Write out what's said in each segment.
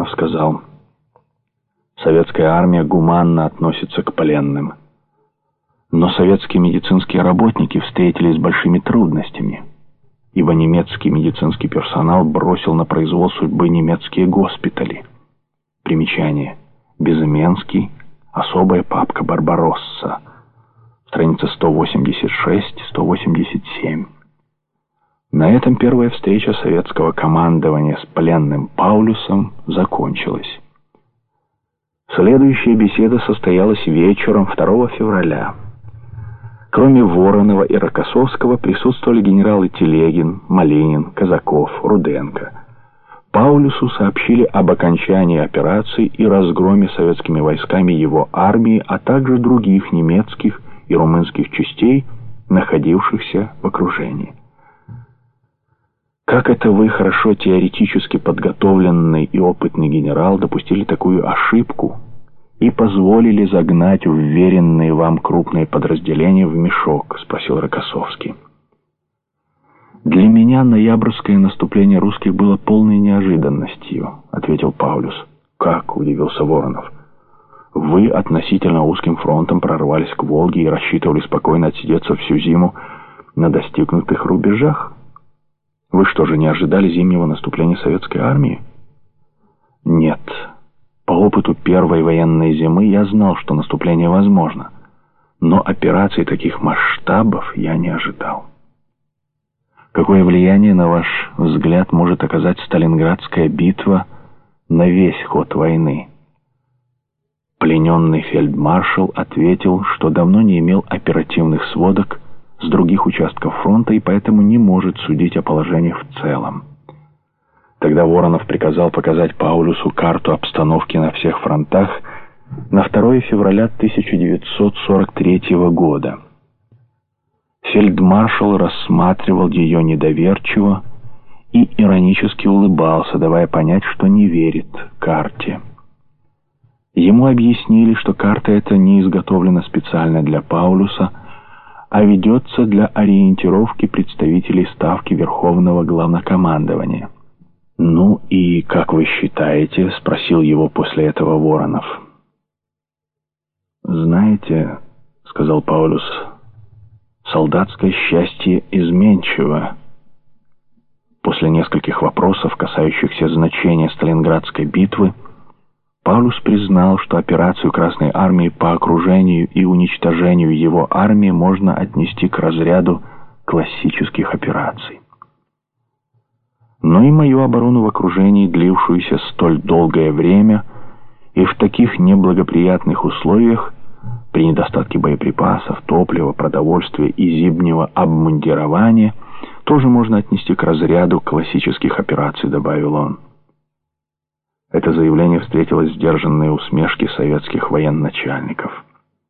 Воронов сказал: «Советская армия гуманно относится к пленным. Но советские медицинские работники встретились с большими трудностями, ибо немецкий медицинский персонал бросил на произвол судьбы немецкие госпитали». Примечание. Безыменский. Особая папка «Барбаросса». Страница 186-187. На этом первая встреча советского командования с пленным Паулюсом закончилась. Следующая беседа состоялась вечером 2 февраля. Кроме Воронова и Рокоссовского присутствовали генералы Телегин, Малинин, Казаков, Руденко. Паулюсу сообщили об окончании операции и разгроме советскими войсками его армии, а также других немецких и румынских частей, находившихся в окружении. «Как это вы, хорошо теоретически подготовленный и опытный генерал, допустили такую ошибку и позволили загнать уверенные вам крупные подразделения в мешок?» — спросил Рокоссовский. «Для меня ноябрьское наступление русских было полной неожиданностью», — ответил Паулюс. «Как?» — удивился Воронов. «Вы относительно узким фронтом прорвались к Волге и рассчитывали спокойно отсидеться всю зиму на достигнутых рубежах? Вы что же, не ожидали зимнего наступления советской армии?» «Нет. По опыту первой военной зимы я знал, что наступление возможно, но операций таких масштабов я не ожидал». «Какое влияние, на ваш взгляд, может оказать Сталинградская битва на весь ход войны?» Плененный фельдмаршал ответил, что давно не имел оперативных сводок с других участков фронта и поэтому не может судить о положении в целом. Тогда Воронов приказал показать Паулюсу карту обстановки на всех фронтах на 2 февраля 1943 года. Фельдмаршал рассматривал ее недоверчиво и иронически улыбался, давая понять, что не верит карте. Ему объяснили, что карта эта не изготовлена специально для Паулюса, а ведется для ориентировки представителей Ставки Верховного Главнокомандования. «Ну и как вы считаете?» — спросил его после этого Воронов. «Знаете, — сказал Паулюс, — солдатское счастье изменчиво». После нескольких вопросов, касающихся значения Сталинградской битвы, Паулюс признал, что операцию Красной Армии по окружению и уничтожению его армии можно отнести к разряду классических операций. Но и мою оборону в окружении, длившуюся столь долгое время и в таких неблагоприятных условиях, при недостатке боеприпасов, топлива, продовольствия и зимнего обмундирования, тоже можно отнести к разряду классических операций, добавил он. Это заявление встретило сдержанные усмешки советских военачальников.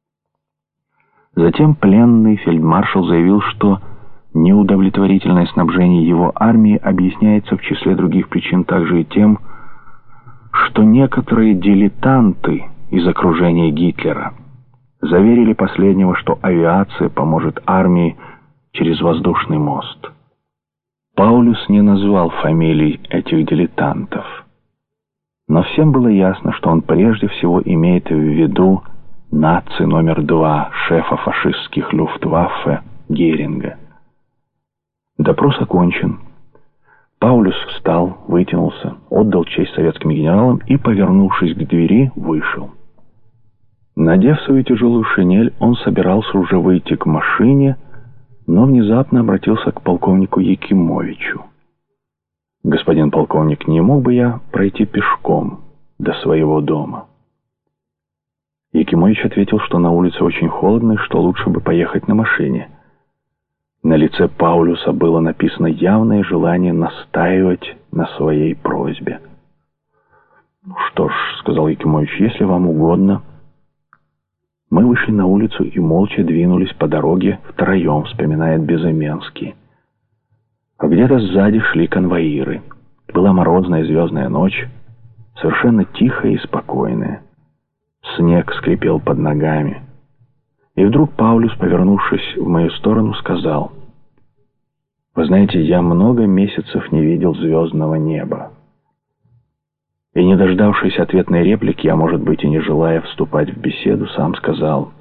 Затем пленный фельдмаршал заявил, что неудовлетворительное снабжение его армии объясняется в числе других причин также и тем, что некоторые дилетанты из окружения Гитлера заверили последнего, что авиация поможет армии через воздушный мост. Паулюс не назвал фамилий этих дилетантов, но всем было ясно, что он прежде всего имеет в виду наци номер 2 шефа фашистских Люфтваффе Геринга. Допрос окончен. Паулюс встал, вытянулся, отдал честь советским генералам и, повернувшись к двери, вышел. Надев свою тяжелую шинель, он собирался уже выйти к машине, но внезапно обратился к полковнику Якимовичу. «Господин полковник, не мог бы я пройти пешком до своего дома?» Якимович ответил, что на улице очень холодно и что лучше бы поехать на машине. На лице Паулюса было написано явное желание настаивать на своей просьбе. «Что ж, — сказал Якимович, — если вам угодно». Мы вышли на улицу и молча двинулись по дороге втроем, вспоминает Безыменский. А где-то сзади шли конвоиры. Была морозная звездная ночь, совершенно тихая и спокойная. Снег скрипел под ногами. И вдруг Паулюс, повернувшись в мою сторону, сказал: «Вы знаете, я много месяцев не видел звездного неба». И, не дождавшись ответной реплики, а может быть и не желая вступать в беседу, сам сказал: